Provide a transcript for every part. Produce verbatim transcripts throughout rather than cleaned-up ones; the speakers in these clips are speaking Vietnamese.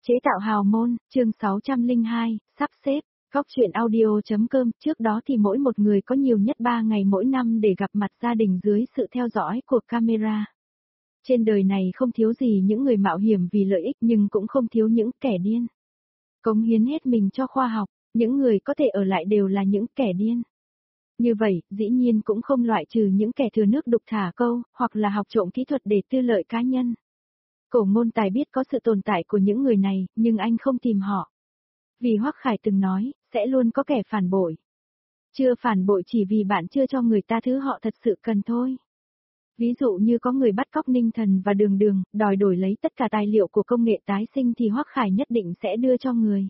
Chế tạo hào môn, chương sáu trăm lẻ hai, sắp xếp, góc truyện audio.com. Trước đó thì mỗi một người có nhiều nhất ba ngày mỗi năm để gặp mặt gia đình dưới sự theo dõi của camera. Trên đời này không thiếu gì những người mạo hiểm vì lợi ích nhưng cũng không thiếu những kẻ điên. Cống hiến hết mình cho khoa học, những người có thể ở lại đều là những kẻ điên. Như vậy, dĩ nhiên cũng không loại trừ những kẻ thừa nước đục thả câu, hoặc là học trộm kỹ thuật để tư lợi cá nhân. Cổ Ngôn Tài biết có sự tồn tại của những người này, nhưng anh không tìm họ. Vì Hoắc Khải từng nói, sẽ luôn có kẻ phản bội. Chưa phản bội chỉ vì bạn chưa cho người ta thứ họ thật sự cần thôi. Ví dụ như có người bắt cóc Ninh Thần và Đường Đường, đòi đổi lấy tất cả tài liệu của công nghệ tái sinh thì Hoắc Khải nhất định sẽ đưa cho người.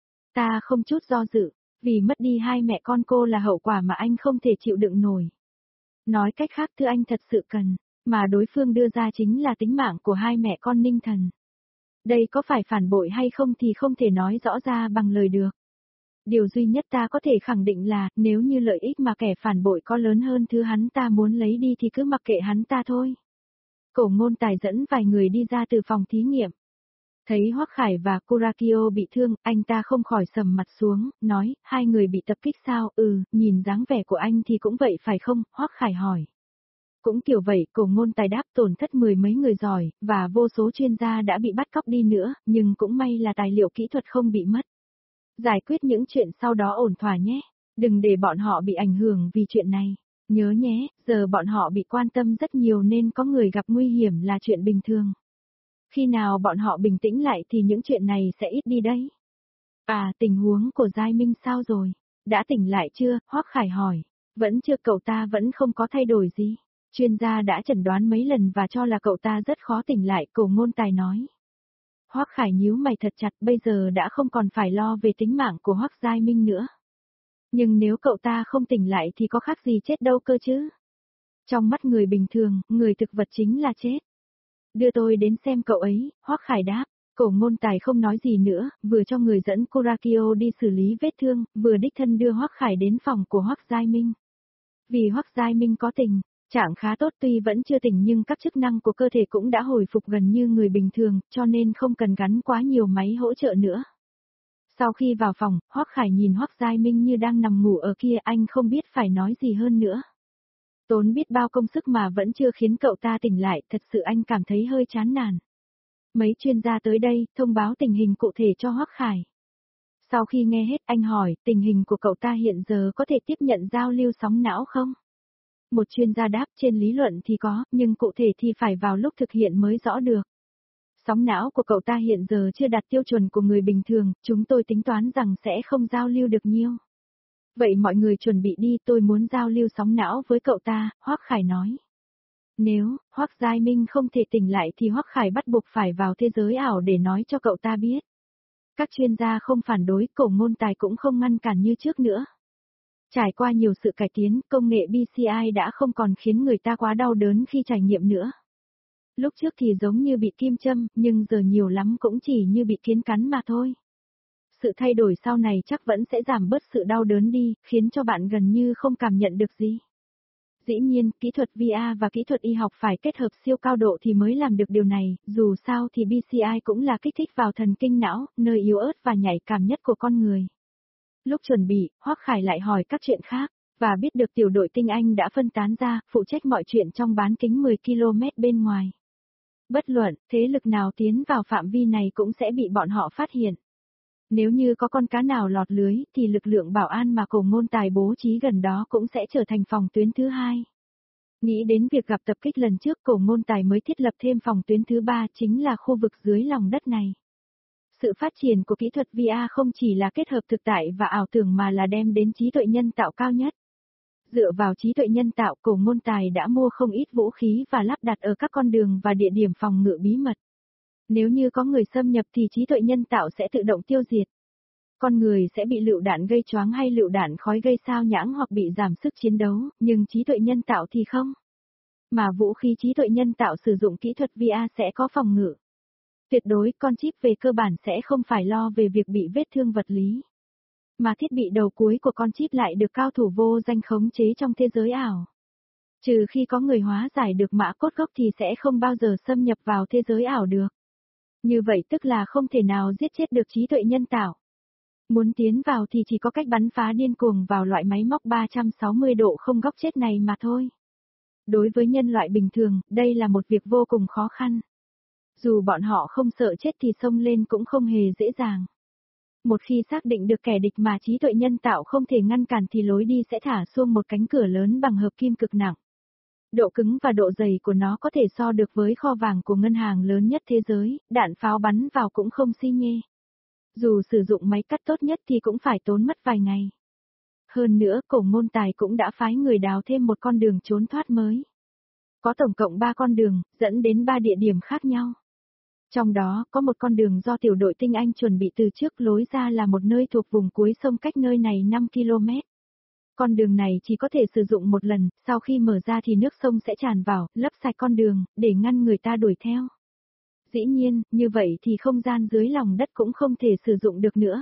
Ta không chút do dự, vì mất đi hai mẹ con cô là hậu quả mà anh không thể chịu đựng nổi. Nói cách khác thứ anh thật sự cần, mà đối phương đưa ra chính là tính mạng của hai mẹ con Ninh Thần. Đây có phải phản bội hay không thì không thể nói rõ ra bằng lời được. Điều duy nhất ta có thể khẳng định là, nếu như lợi ích mà kẻ phản bội có lớn hơn thứ hắn ta muốn lấy đi thì cứ mặc kệ hắn ta thôi. Cổ Ngôn Tài dẫn vài người đi ra từ phòng thí nghiệm. Thấy Hoắc Khải và Kurakio bị thương, anh ta không khỏi sầm mặt xuống, nói, hai người bị tập kích sao? Ừ, nhìn dáng vẻ của anh thì cũng vậy phải không? Hoắc Khải hỏi. Cũng kiểu vậy, Cổ Ngôn Tài đáp, tổn thất mười mấy người giỏi, và vô số chuyên gia đã bị bắt cóc đi nữa, nhưng cũng may là tài liệu kỹ thuật không bị mất. Giải quyết những chuyện sau đó ổn thỏa nhé, đừng để bọn họ bị ảnh hưởng vì chuyện này. Nhớ nhé, giờ bọn họ bị quan tâm rất nhiều nên có người gặp nguy hiểm là chuyện bình thường. Khi nào bọn họ bình tĩnh lại thì những chuyện này sẽ ít đi đấy. À, tình huống của Giai Minh sao rồi? Đã tỉnh lại chưa? Hoắc Khải hỏi. Vẫn chưa, cậu ta vẫn không có thay đổi gì. Chuyên gia đã chẩn đoán mấy lần và cho là cậu ta rất khó tỉnh lại, Cổ Ngôn Tài nói. Hoắc Khải nhíu mày thật chặt, bây giờ đã không còn phải lo về tính mạng của Hoắc Giai Minh nữa. Nhưng nếu cậu ta không tỉnh lại thì có khác gì chết đâu cơ chứ? Trong mắt người bình thường, người thực vật chính là chết. Đưa tôi đến xem cậu ấy, Hoắc Khải đáp. Cổ Ngôn Tài không nói gì nữa, vừa cho người dẫn Kurakio đi xử lý vết thương, vừa đích thân đưa Hoắc Khải đến phòng của Hoắc Giai Minh. Vì Hoắc Giai Minh có tình, trạng khá tốt, tuy vẫn chưa tỉnh nhưng các chức năng của cơ thể cũng đã hồi phục gần như người bình thường, cho nên không cần gắn quá nhiều máy hỗ trợ nữa. Sau khi vào phòng, Hoắc Khải nhìn Hoắc Giai Minh như đang nằm ngủ ở kia, anh không biết phải nói gì hơn nữa. Tốn biết bao công sức mà vẫn chưa khiến cậu ta tỉnh lại, thật sự anh cảm thấy hơi chán nản. Mấy chuyên gia tới đây, thông báo tình hình cụ thể cho Hoắc Khải. Sau khi nghe hết, anh hỏi, tình hình của cậu ta hiện giờ có thể tiếp nhận giao lưu sóng não không? Một chuyên gia đáp, trên lý luận thì có, nhưng cụ thể thì phải vào lúc thực hiện mới rõ được. Sóng não của cậu ta hiện giờ chưa đạt tiêu chuẩn của người bình thường, chúng tôi tính toán rằng sẽ không giao lưu được nhiều. Vậy mọi người chuẩn bị đi, tôi muốn giao lưu sóng não với cậu ta, Hoắc Khải nói. Nếu, Hoắc Giai Minh không thể tỉnh lại thì Hoắc Khải bắt buộc phải vào thế giới ảo để nói cho cậu ta biết. Các chuyên gia không phản đối, Cổ Ngôn Tài cũng không ngăn cản như trước nữa. Trải qua nhiều sự cải tiến, công nghệ bê xê i đã không còn khiến người ta quá đau đớn khi trải nghiệm nữa. Lúc trước thì giống như bị kim châm, nhưng giờ nhiều lắm cũng chỉ như bị kiến cắn mà thôi. Sự thay đổi sau này chắc vẫn sẽ giảm bớt sự đau đớn đi, khiến cho bạn gần như không cảm nhận được gì. Dĩ nhiên, kỹ thuật vê a và kỹ thuật y học phải kết hợp siêu cao độ thì mới làm được điều này, dù sao thì bê xê i cũng là kích thích vào thần kinh não, nơi yếu ớt và nhạy cảm nhất của con người. Lúc chuẩn bị, Hoắc Khải lại hỏi các chuyện khác, và biết được tiểu đội tinh anh đã phân tán ra, phụ trách mọi chuyện trong bán kính mười ki lô mét bên ngoài. Bất luận, thế lực nào tiến vào phạm vi này cũng sẽ bị bọn họ phát hiện. Nếu như có con cá nào lọt lưới, thì lực lượng bảo an mà Cổ Ngôn Tài bố trí gần đó cũng sẽ trở thành phòng tuyến thứ hai. Nghĩ đến việc gặp tập kích lần trước, Cổ Ngôn Tài mới thiết lập thêm phòng tuyến thứ ba, chính là khu vực dưới lòng đất này. Sự phát triển của kỹ thuật vê a không chỉ là kết hợp thực tại và ảo tưởng mà là đem đến trí tuệ nhân tạo cao nhất. Dựa vào trí tuệ nhân tạo, Cổ Ngôn Tài đã mua không ít vũ khí và lắp đặt ở các con đường và địa điểm phòng ngự bí mật. Nếu như có người xâm nhập thì trí tuệ nhân tạo sẽ tự động tiêu diệt. Con người sẽ bị lựu đạn gây choáng hay lựu đạn khói gây sao nhãng hoặc bị giảm sức chiến đấu, nhưng trí tuệ nhân tạo thì không. Mà vũ khí trí tuệ nhân tạo sử dụng kỹ thuật vê a sẽ có phòng ngự. Tuyệt đối, con chip về cơ bản sẽ không phải lo về việc bị vết thương vật lý. Mà thiết bị đầu cuối của con chip lại được cao thủ vô danh khống chế trong thế giới ảo. Trừ khi có người hóa giải được mã cốt gốc thì sẽ không bao giờ xâm nhập vào thế giới ảo được. Như vậy tức là không thể nào giết chết được trí tuệ nhân tạo. Muốn tiến vào thì chỉ có cách bắn phá điên cuồng vào loại máy móc ba trăm sáu mươi độ không góc chết này mà thôi. Đối với nhân loại bình thường, đây là một việc vô cùng khó khăn. Dù bọn họ không sợ chết thì xông lên cũng không hề dễ dàng. Một khi xác định được kẻ địch mà trí tuệ nhân tạo không thể ngăn cản thì lối đi sẽ thả xuông một cánh cửa lớn bằng hợp kim cực nặng. Độ cứng và độ dày của nó có thể so được với kho vàng của ngân hàng lớn nhất thế giới, đạn pháo bắn vào cũng không xi nhê. Dù sử dụng máy cắt tốt nhất thì cũng phải tốn mất vài ngày. Hơn nữa, Cổ Ngôn Tài cũng đã phái người đào thêm một con đường trốn thoát mới. Có tổng cộng ba con đường, dẫn đến ba địa điểm khác nhau. Trong đó, có một con đường do tiểu đội tinh Anh chuẩn bị từ trước, lối ra là một nơi thuộc vùng cuối sông cách nơi này năm ki lô mét. Con đường này chỉ có thể sử dụng một lần, sau khi mở ra thì nước sông sẽ tràn vào, lấp sạch con đường, để ngăn người ta đuổi theo. Dĩ nhiên, như vậy thì không gian dưới lòng đất cũng không thể sử dụng được nữa.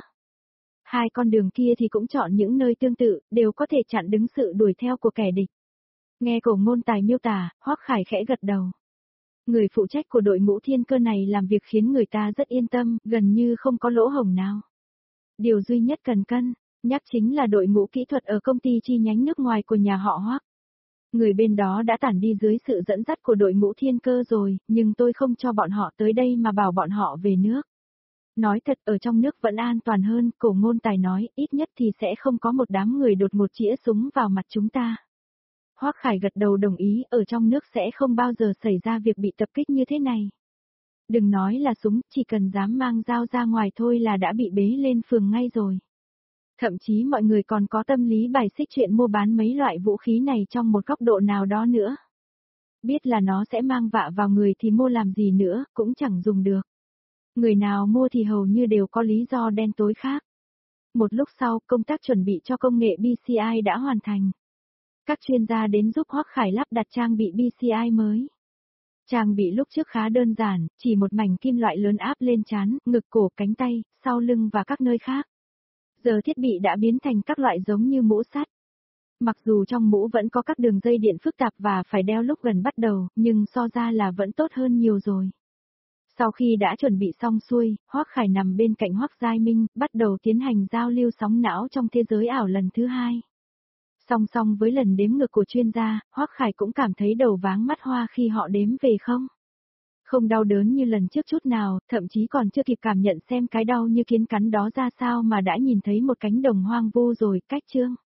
Hai con đường kia thì cũng chọn những nơi tương tự, đều có thể chặn đứng sự đuổi theo của kẻ địch. Nghe Cổ Ngôn Tài miêu tả, Hoắc Khải khẽ gật đầu. Người phụ trách của đội ngũ thiên cơ này làm việc khiến người ta rất yên tâm, gần như không có lỗ hổng nào. Điều duy nhất cần cân nhắc chính là đội ngũ kỹ thuật ở công ty chi nhánh nước ngoài của nhà họ Hoắc. Người bên đó đã tản đi dưới sự dẫn dắt của đội ngũ thiên cơ rồi, nhưng tôi không cho bọn họ tới đây mà bảo bọn họ về nước. Nói thật, ở trong nước vẫn an toàn hơn, Cổ Ngôn Tài nói, ít nhất thì sẽ không có một đám người đột ngột chĩa súng vào mặt chúng ta. Hoắc Khải gật đầu đồng ý, ở trong nước sẽ không bao giờ xảy ra việc bị tập kích như thế này. Đừng nói là súng, chỉ cần dám mang dao ra ngoài thôi là đã bị bế lên phường ngay rồi. Thậm chí mọi người còn có tâm lý bài xích chuyện mua bán mấy loại vũ khí này trong một góc độ nào đó nữa. Biết là nó sẽ mang vạ vào người thì mua làm gì nữa, cũng chẳng dùng được. Người nào mua thì hầu như đều có lý do đen tối khác. Một lúc sau, công tác chuẩn bị cho công nghệ bê xê i đã hoàn thành. Các chuyên gia đến giúp Hoắc Khải lắp đặt trang bị bê xê i mới. Trang bị lúc trước khá đơn giản, chỉ một mảnh kim loại lớn áp lên trán, ngực, cổ, cánh tay, sau lưng và các nơi khác. Giờ thiết bị đã biến thành các loại giống như mũ sắt. Mặc dù trong mũ vẫn có các đường dây điện phức tạp và phải đeo lúc gần bắt đầu, nhưng so ra là vẫn tốt hơn nhiều rồi. Sau khi đã chuẩn bị xong xuôi, Hoắc Khải nằm bên cạnh Hoắc Giai Minh, bắt đầu tiến hành giao lưu sóng não trong thế giới ảo lần thứ hai. Song song với lần đếm ngược của chuyên gia, Hoắc Khải cũng cảm thấy đầu váng mắt hoa khi họ đếm về không. Không đau đớn như lần trước chút nào, thậm chí còn chưa kịp cảm nhận xem cái đau như kiến cắn đó ra sao mà đã nhìn thấy một cánh đồng hoang vu rồi, cách chương.